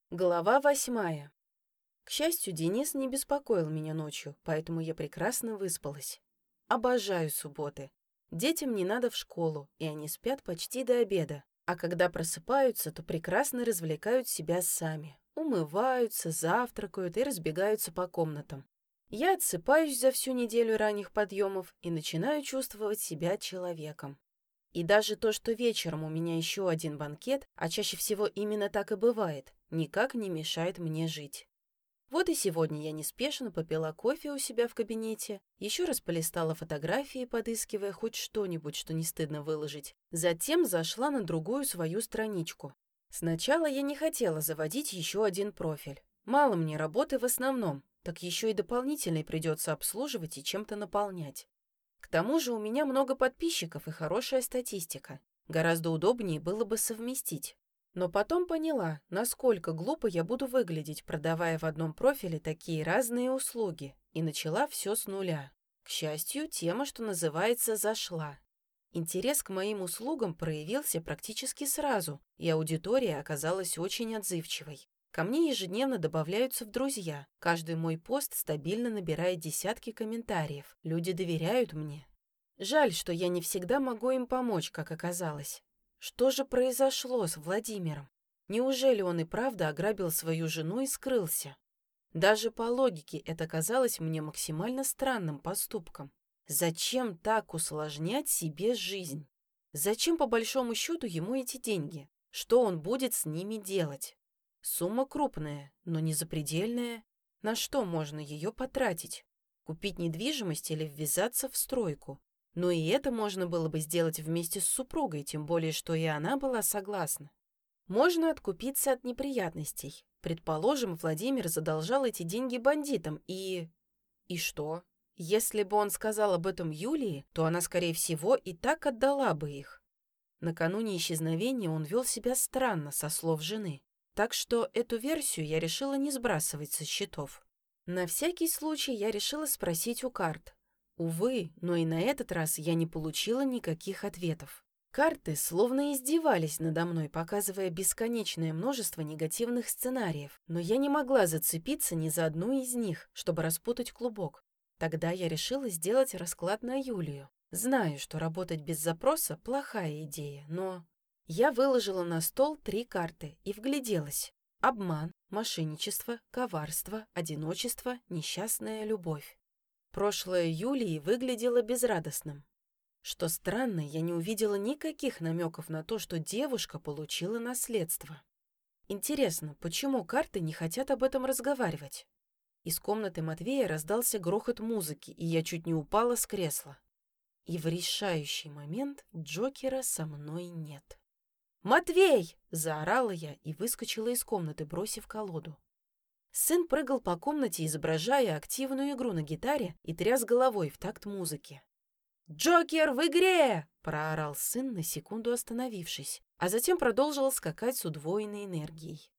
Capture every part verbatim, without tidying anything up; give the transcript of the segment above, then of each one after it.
Глава восьмая. К счастью, Денис не беспокоил меня ночью, поэтому я прекрасно выспалась. Обожаю субботы. Детям не надо в школу, и они спят почти до обеда. А когда просыпаются, то прекрасно развлекают себя сами. Умываются, завтракают и разбегаются по комнатам. Я отсыпаюсь за всю неделю ранних подъемов и начинаю чувствовать себя человеком. И даже то, что вечером у меня еще один банкет, а чаще всего именно так и бывает, никак не мешает мне жить. Вот и сегодня я неспешно попила кофе у себя в кабинете, еще раз полистала фотографии, подыскивая хоть что-нибудь, что не стыдно выложить. Затем зашла на другую свою страничку. Сначала я не хотела заводить еще один профиль. Мало мне работы в основном, так еще и дополнительный придется обслуживать и чем-то наполнять. К тому же у меня много подписчиков и хорошая статистика. Гораздо удобнее было бы совместить. Но потом поняла, насколько глупо я буду выглядеть, продавая в одном профиле такие разные услуги, и начала все с нуля. К счастью, тема, что называется, зашла. Интерес к моим услугам проявился практически сразу, и аудитория оказалась очень отзывчивой. Ко мне ежедневно добавляются в друзья. Каждый мой пост стабильно набирает десятки комментариев. Люди доверяют мне. Жаль, что я не всегда могу им помочь, как оказалось. Что же произошло с Владимиром? Неужели он и правда ограбил свою жену и скрылся? Даже по логике это казалось мне максимально странным поступком. Зачем так усложнять себе жизнь? Зачем по большому счету ему эти деньги? Что он будет с ними делать? Сумма крупная, но не запредельная. На что можно ее потратить? Купить недвижимость или ввязаться в стройку? Но и это можно было бы сделать вместе с супругой, тем более, что и она была согласна. Можно откупиться от неприятностей. Предположим, Владимир задолжал эти деньги бандитам и... И что? Если бы он сказал об этом Юлии, то она, скорее всего, и так отдала бы их. Накануне исчезновения он вел себя странно, со слов жены. Так что эту версию я решила не сбрасывать со счетов. На всякий случай я решила спросить у карт. Увы, но и на этот раз я не получила никаких ответов. Карты словно издевались надо мной, показывая бесконечное множество негативных сценариев, но я не могла зацепиться ни за одну из них, чтобы распутать клубок. Тогда я решила сделать расклад на Юлию. Знаю, что работать без запроса – плохая идея, но... Я выложила на стол три карты и вгляделась. Обман, мошенничество, коварство, одиночество, несчастная любовь. Прошлое Юлии выглядело безрадостным. Что странно, я не увидела никаких намеков на то, что девушка получила наследство. Интересно, почему карты не хотят об этом разговаривать? Из комнаты Матвея раздался грохот музыки, и я чуть не упала с кресла. И в решающий момент Джокера со мной нет. «Матвей!» – заорала я и выскочила из комнаты, бросив колоду. Сын прыгал по комнате, изображая активную игру на гитаре и тряс головой в такт музыки. «Джокер в игре!» – проорал сын, на секунду остановившись, а затем продолжил скакать с удвоенной энергией.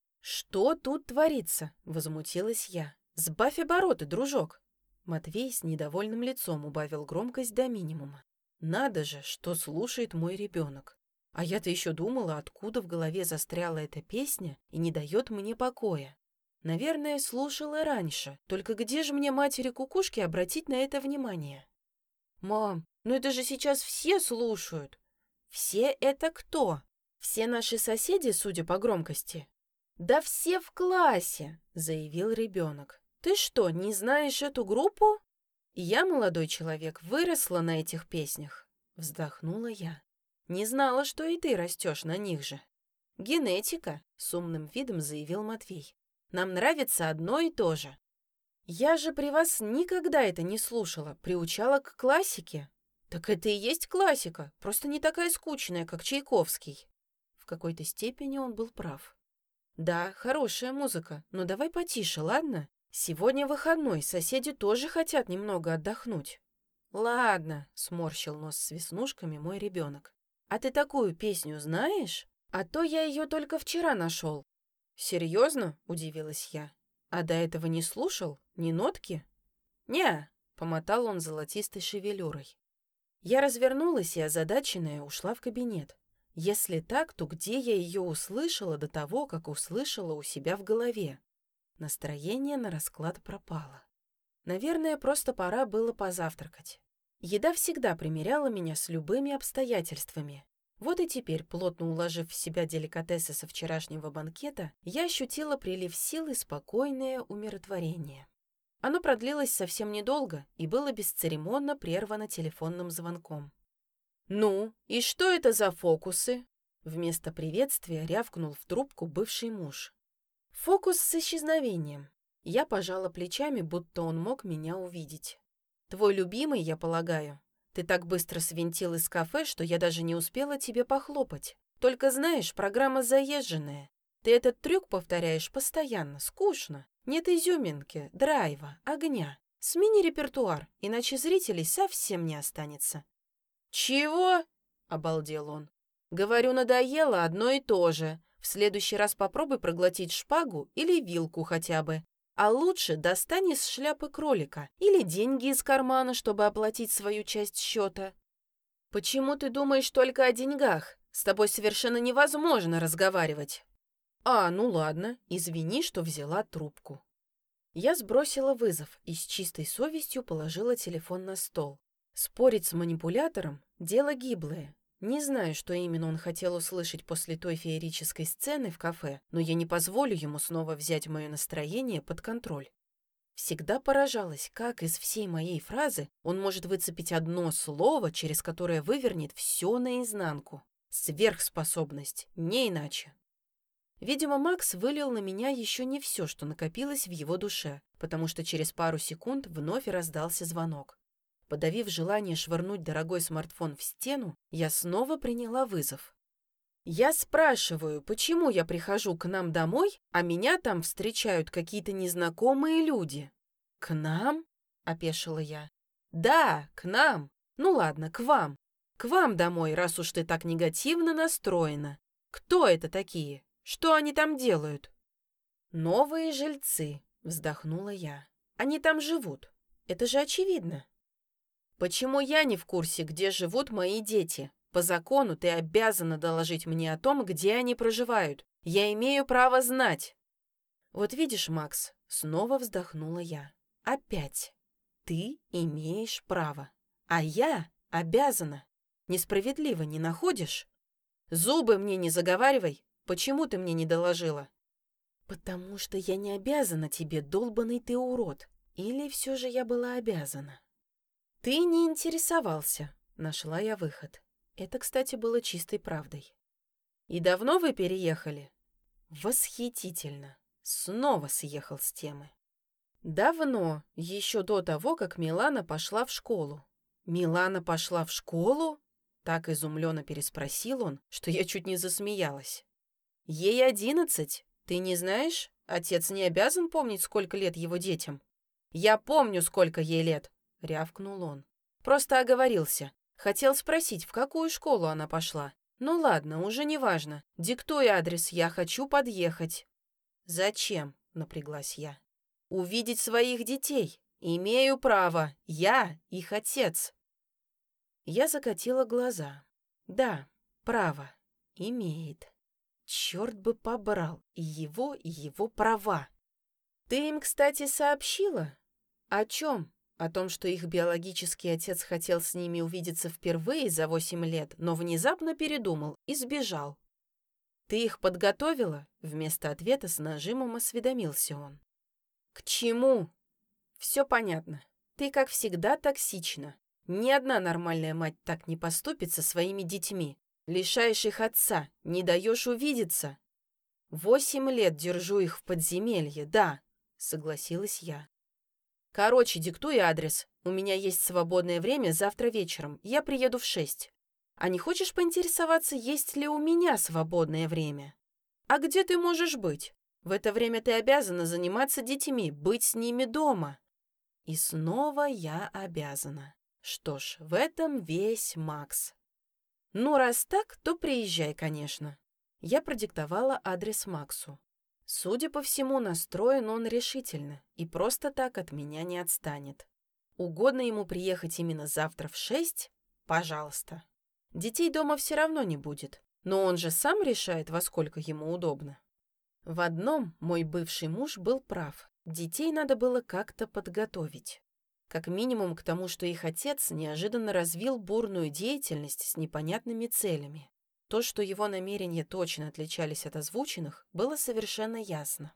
«Что тут творится?» – возмутилась я. «Сбавь обороты, дружок!» Матвей с недовольным лицом убавил громкость до минимума. «Надо же, что слушает мой ребенок! А я-то еще думала, откуда в голове застряла эта песня и не дает мне покоя. Наверное, слушала раньше, только где же мне, матери-кукушки, обратить на это внимание?» «Мам, ну это же сейчас все слушают!» «Все это кто? Все наши соседи, судя по громкости?» «Да все в классе!» — заявил ребенок. «Ты что, не знаешь эту группу?» «Я, молодой человек, выросла на этих песнях», — вздохнула я. «Не знала, что и ты растешь на них же». «Генетика», — с умным видом заявил Матвей. «Нам нравится одно и то же». «Я же при вас никогда это не слушала, приучала к классике». «Так это и есть классика, просто не такая скучная, как Чайковский». В какой-то степени он был прав. «Да, хорошая музыка, но давай потише, ладно? Сегодня выходной, соседи тоже хотят немного отдохнуть». «Ладно», — сморщил нос с веснушками мой ребенок. «А ты такую песню знаешь? А то я ее только вчера нашел». «Серьезно?» — удивилась я. «А до этого не слушал? Ни нотки?» «Не», — помотал он золотистой шевелюрой. Я развернулась и, озадаченная, ушла в кабинет. Если так, то где я ее услышала до того, как услышала у себя в голове? Настроение на расклад пропало. Наверное, просто пора было позавтракать. Еда всегда примиряла меня с любыми обстоятельствами. Вот и теперь, плотно уложив в себя деликатесы со вчерашнего банкета, я ощутила прилив сил и спокойное умиротворение. Оно продлилось совсем недолго и было бесцеремонно прервано телефонным звонком. «Ну, и что это за фокусы?» Вместо приветствия рявкнул в трубку бывший муж. «Фокус с исчезновением». Я пожала плечами, будто он мог меня увидеть. «Твой любимый, я полагаю. Ты так быстро свинтил из кафе, что я даже не успела тебе похлопать. Только знаешь, программа заезженная. Ты этот трюк повторяешь постоянно, скучно. Нет изюминки, драйва, огня. Смени репертуар, иначе зрителей совсем не останется». «Чего?» — обалдел он. «Говорю, надоело одно и то же. В следующий раз попробуй проглотить шпагу или вилку хотя бы. А лучше достань из шляпы кролика или деньги из кармана, чтобы оплатить свою часть счета. Почему ты думаешь только о деньгах? С тобой совершенно невозможно разговаривать». «А, ну ладно, извини, что взяла трубку». Я сбросила вызов и с чистой совестью положила телефон на стол. Спорить с манипулятором – дело гиблое. Не знаю, что именно он хотел услышать после той феерической сцены в кафе, но я не позволю ему снова взять мое настроение под контроль. Всегда поражалась, как из всей моей фразы он может выцепить одно слово, через которое вывернет все наизнанку. Сверхспособность, не иначе. Видимо, Макс вылил на меня еще не все, что накопилось в его душе, потому что через пару секунд вновь раздался звонок. Подавив желание швырнуть дорогой смартфон в стену, я снова приняла вызов. Я спрашиваю, почему я прихожу к нам домой, а меня там встречают какие-то незнакомые люди. «К нам?» — опешила я. «Да, к нам. Ну ладно, к вам. К вам домой, раз уж ты так негативно настроена. Кто это такие? Что они там делают?» «Новые жильцы», — вздохнула я. «Они там живут. Это же очевидно». «Почему я не в курсе, где живут мои дети? По закону ты обязана доложить мне о том, где они проживают. Я имею право знать». «Вот видишь, Макс», — снова вздохнула я. «Опять. Ты имеешь право, а я обязана. Несправедливо не находишь? Зубы мне не заговаривай. Почему ты мне не доложила?» «Потому что я не обязана тебе, долбаный ты урод. Или все же я была обязана?» «Ты не интересовался», — нашла я выход. Это, кстати, было чистой правдой. «И давно вы переехали?» «Восхитительно!» Снова съехал с темы. «Давно, еще до того, как Милана пошла в школу». «Милана пошла в школу?» Так изумленно переспросил он, что я чуть не засмеялась. «Ей одиннадцать. Ты не знаешь? Отец не обязан помнить, сколько лет его детям». «Я помню, сколько ей лет», — рявкнул он. «Просто оговорился. Хотел спросить, в какую школу она пошла. Ну ладно, уже не важно. Диктуй адрес, я хочу подъехать». «Зачем?» — напряглась я. «Увидеть своих детей. Имею право. Я их отец». Я закатила глаза. «Да, право. Имеет. Черт бы побрал и его, и его права». «Ты им, кстати, сообщила?» «О чем?» «О том, что их биологический отец хотел с ними увидеться впервые за восемь лет, но внезапно передумал и сбежал». «Ты их подготовила?» Вместо ответа с нажимом осведомился он. «К чему?» «Все понятно. Ты, как всегда, токсична. Ни одна нормальная мать так не поступит со своими детьми. Лишаешь их отца, не даешь увидеться». «Восемь лет держу их в подземелье, да», — согласилась я. «Короче, диктуй адрес. У меня есть свободное время завтра вечером. Я приеду в шесть. А не хочешь поинтересоваться, есть ли у меня свободное время? А где ты можешь быть? В это время ты обязана заниматься детьми, быть с ними дома». И снова я обязана. Что ж, в этом весь Макс. «Ну, раз так, то приезжай, конечно». Я продиктовала адрес Максу. Судя по всему, настроен он решительно и просто так от меня не отстанет. Угодно ему приехать именно завтра в шесть? Пожалуйста. Детей дома все равно не будет. Но он же сам решает, во сколько ему удобно. В одном мой бывший муж был прав. Детей надо было как-то подготовить. Как минимум к тому, что их отец неожиданно развил бурную деятельность с непонятными целями. То, что его намерения точно отличались от озвученных, было совершенно ясно.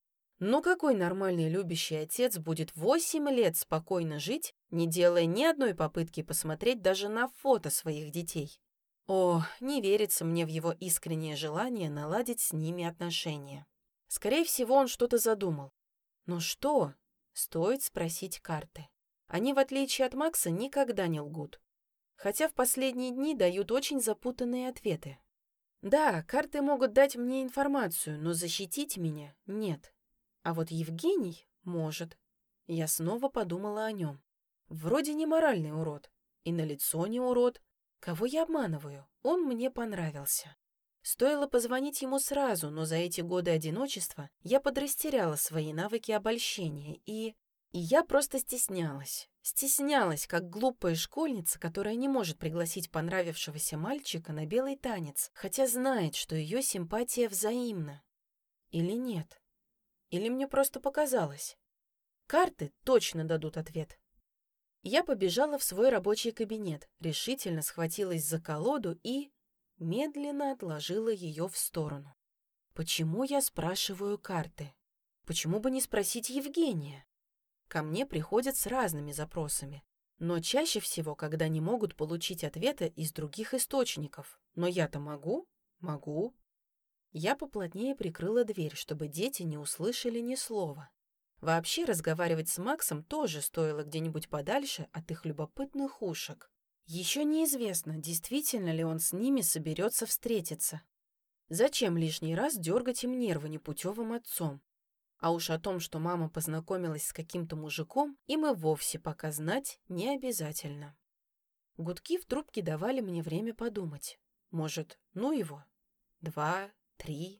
Но какой нормальный любящий отец будет восемь лет спокойно жить, не делая ни одной попытки посмотреть даже на фото своих детей? О, не верится мне в его искреннее желание наладить с ними отношения. Скорее всего, он что-то задумал. Но что? Стоит спросить карты. Они, в отличие от Макса, никогда не лгут. Хотя в последние дни дают очень запутанные ответы. Да, карты могут дать мне информацию, но защитить меня нет. А вот Евгений может. Я снова подумала о нем. Вроде не моральный урод. И на лицо не урод. Кого я обманываю? Он мне понравился. Стоило позвонить ему сразу, но за эти годы одиночества я подрастеряла свои навыки обольщения, и... И я просто стеснялась. Стеснялась, как глупая школьница, которая не может пригласить понравившегося мальчика на белый танец, хотя знает, что ее симпатия взаимна. Или нет? Или мне просто показалось? Карты точно дадут ответ. Я побежала в свой рабочий кабинет, решительно схватилась за колоду и... медленно отложила ее в сторону. Почему я спрашиваю карты? Почему бы не спросить Евгения? Ко мне приходят с разными запросами, но чаще всего, когда не могут получить ответа из других источников. Но я-то могу? Могу. Я поплотнее прикрыла дверь, чтобы дети не услышали ни слова. Вообще разговаривать с Максом тоже стоило где-нибудь подальше от их любопытных ушек. Еще неизвестно, действительно ли он с ними соберется встретиться. Зачем лишний раз дергать им нервы непутевым отцом? А уж о том, что мама познакомилась с каким-то мужиком, им и вовсе пока знать не обязательно. Гудки в трубке давали мне время подумать. Может, ну его? Два, три.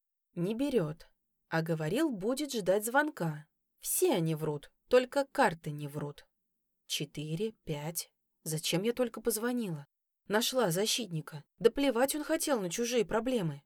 Не берет. А говорил, будет ждать звонка. Все они врут, только карты не врут. Четыре, пять. Зачем я только позвонила? Нашла защитника. Да плевать он хотел на чужие проблемы.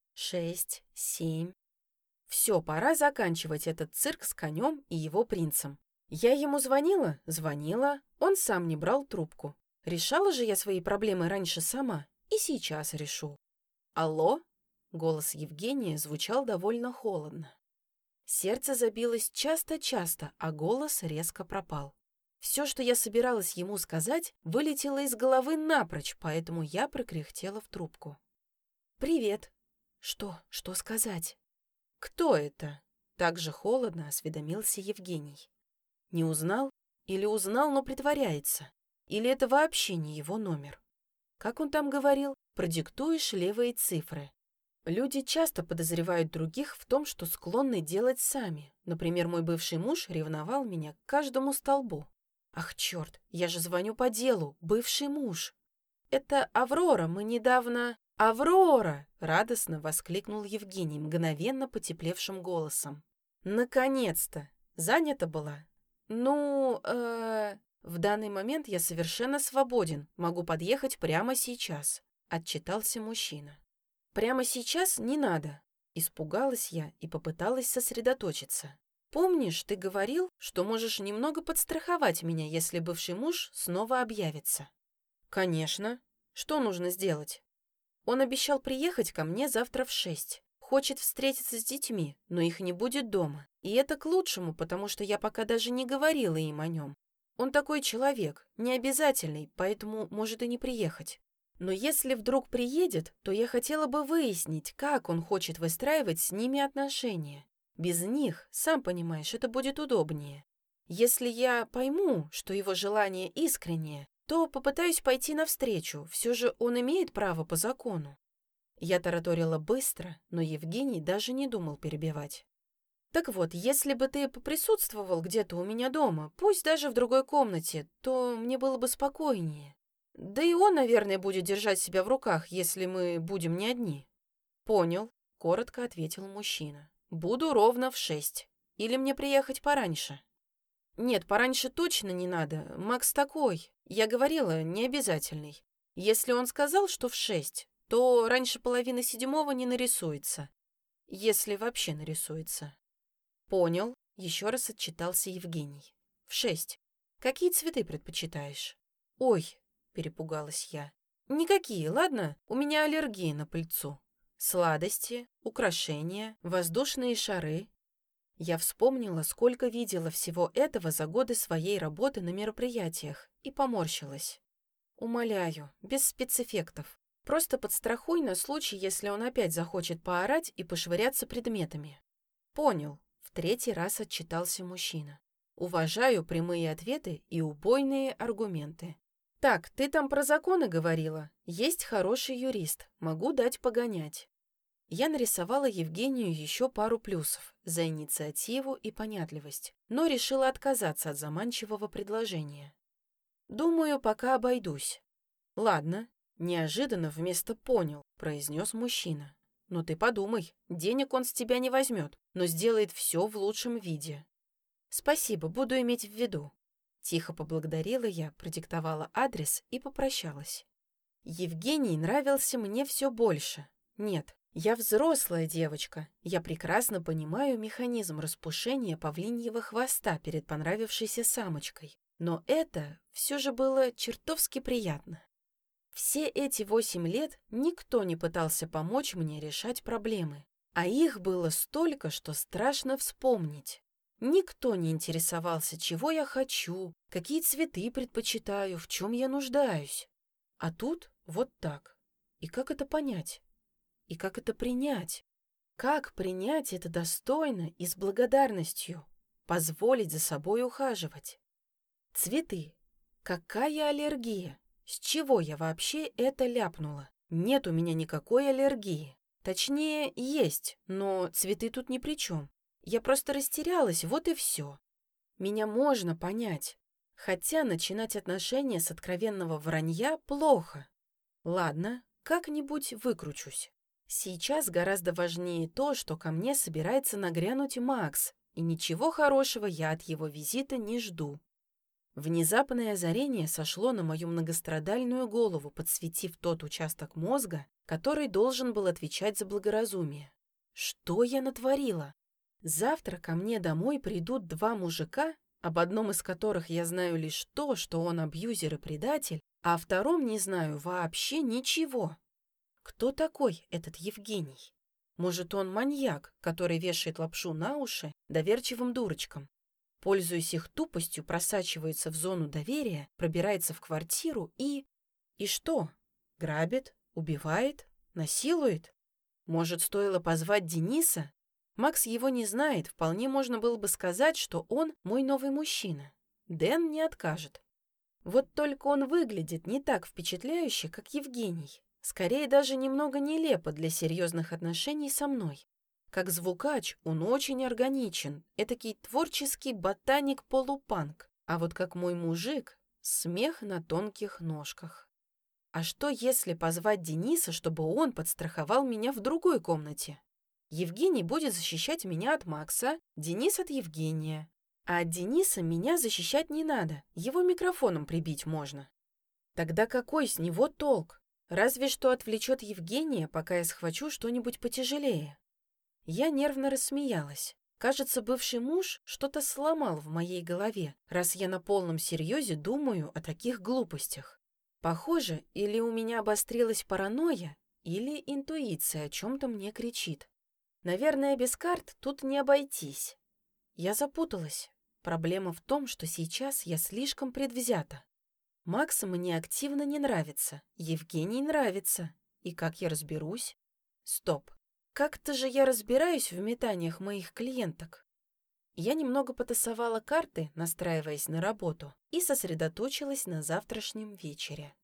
Шесть, семь. Все, пора заканчивать этот цирк с конем и его принцем. Я ему звонила? Звонила. Он сам не брал трубку. Решала же я свои проблемы раньше сама. И сейчас решу. Алло? Голос Евгения звучал довольно холодно. Сердце забилось часто-часто, а голос резко пропал. Все, что я собиралась ему сказать, вылетело из головы напрочь, поэтому я прокряхтела в трубку. «Привет». «Что? Что сказать?» «Кто это?» Так же холодно осведомился Евгений. Не узнал? Или узнал, но притворяется? Или это вообще не его номер? Как он там говорил? Продиктуешь левые цифры. Люди часто подозревают других в том, что склонны делать сами. Например, мой бывший муж ревновал меня к каждому столбу. Ах, черт, я же звоню по делу, бывший муж. Это Аврора, мы недавно... «Аврора!» — радостно воскликнул Евгений мгновенно потеплевшим голосом. «Наконец-то! Занята была?» «Ну, э... в данный момент я совершенно свободен, могу подъехать прямо сейчас», — отчитался мужчина. «Прямо сейчас не надо», — испугалась я и попыталась сосредоточиться. «Помнишь, ты говорил, что можешь немного подстраховать меня, если бывший муж снова объявится?» «Конечно. Что нужно сделать?» Он обещал приехать ко мне завтра в шесть. Хочет встретиться с детьми, но их не будет дома. И это к лучшему, потому что я пока даже не говорила им о нем. Он такой человек, необязательный, поэтому может и не приехать. Но если вдруг приедет, то я хотела бы выяснить, как он хочет выстраивать с ними отношения. Без них, сам понимаешь, это будет удобнее. Если я пойму, что его желание искреннее, то попытаюсь пойти навстречу, все же он имеет право по закону. Я тараторила быстро, но Евгений даже не думал перебивать. Так вот, если бы ты поприсутствовал где-то у меня дома, пусть даже в другой комнате, то мне было бы спокойнее. Да и он, наверное, будет держать себя в руках, если мы будем не одни. Понял, коротко ответил мужчина. Буду ровно в шесть. Или мне приехать пораньше? Нет, пораньше точно не надо. Макс такой. Я говорила, не обязательный. Если он сказал, что в шесть, то раньше половины седьмого не нарисуется. Если вообще нарисуется. Понял, еще раз отчитался Евгений. В шесть. Какие цветы предпочитаешь? Ой, перепугалась я. Никакие, ладно? У меня аллергия на пыльцу. Сладости, украшения, воздушные шары. Я вспомнила, сколько видела всего этого за годы своей работы на мероприятиях, и поморщилась. Умоляю, без спецэффектов. Просто подстрахуй на случай, если он опять захочет поорать и пошвыряться предметами. Понял. В третий раз отчитался мужчина. Уважаю прямые ответы и убойные аргументы. Так, ты там про законы говорила. Есть хороший юрист. Могу дать погонять. Я нарисовала Евгению еще пару плюсов за инициативу и понятливость, но решила отказаться от заманчивого предложения. Думаю, пока обойдусь. Ладно, неожиданно вместо «понял», произнес мужчина. Но ты подумай, денег он с тебя не возьмет, но сделает все в лучшем виде. Спасибо, буду иметь в виду. Тихо поблагодарила я, продиктовала адрес и попрощалась. Евгений нравился мне все больше. Нет, я взрослая девочка. Я прекрасно понимаю механизм распушения павлиньего хвоста перед понравившейся самочкой. Но это все же было чертовски приятно. Все эти восемь лет никто не пытался помочь мне решать проблемы. А их было столько, что страшно вспомнить. Никто не интересовался, чего я хочу, какие цветы предпочитаю, в чем я нуждаюсь. А тут вот так. И как это понять? И как это принять? Как принять это достойно и с благодарностью? Позволить за собой ухаживать? Цветы. Какая аллергия? С чего я вообще это ляпнула? Нет у меня никакой аллергии. Точнее, есть, но цветы тут ни при чем. Я просто растерялась, вот и все. Меня можно понять. Хотя начинать отношения с откровенного вранья плохо. Ладно, как-нибудь выкручусь. Сейчас гораздо важнее то, что ко мне собирается нагрянуть Макс, и ничего хорошего я от его визита не жду. Внезапное озарение сошло на мою многострадальную голову, подсветив тот участок мозга, который должен был отвечать за благоразумие. Что я натворила? Завтра ко мне домой придут два мужика, об одном из которых я знаю лишь то, что он абьюзер и предатель, а о втором не знаю вообще ничего. Кто такой этот Евгений? Может, он маньяк, который вешает лапшу на уши доверчивым дурочкам? Пользуясь их тупостью, просачивается в зону доверия, пробирается в квартиру и... И что? Грабит? Убивает? Насилует? Может, стоило позвать Дениса? Макс его не знает, вполне можно было бы сказать, что он мой новый мужчина. Дэн не откажет. Вот только он выглядит не так впечатляюще, как Евгений. Скорее, даже немного нелепо для серьезных отношений со мной. Как звукач он очень органичен, этакий творческий ботаник-полупанк. А вот как мой мужик — смех на тонких ножках. А что, если позвать Дениса, чтобы он подстраховал меня в другой комнате? Евгений будет защищать меня от Макса, Денис от Евгения. А от Дениса меня защищать не надо, его микрофоном прибить можно. Тогда какой с него толк? Разве что отвлечет Евгения, пока я схвачу что-нибудь потяжелее. Я нервно рассмеялась. Кажется, бывший муж что-то сломал в моей голове, раз я на полном серьезе думаю о таких глупостях. Похоже, или у меня обострилась паранойя, или интуиция о чем-то мне кричит. Наверное, без карт тут не обойтись. Я запуталась. Проблема в том, что сейчас я слишком предвзята. Макс мне активно не нравится, Евгений нравится. И как я разберусь? Стоп. Как-то же я разбираюсь в метаниях моих клиенток. Я немного потасовала карты, настраиваясь на работу, и сосредоточилась на завтрашнем вечере.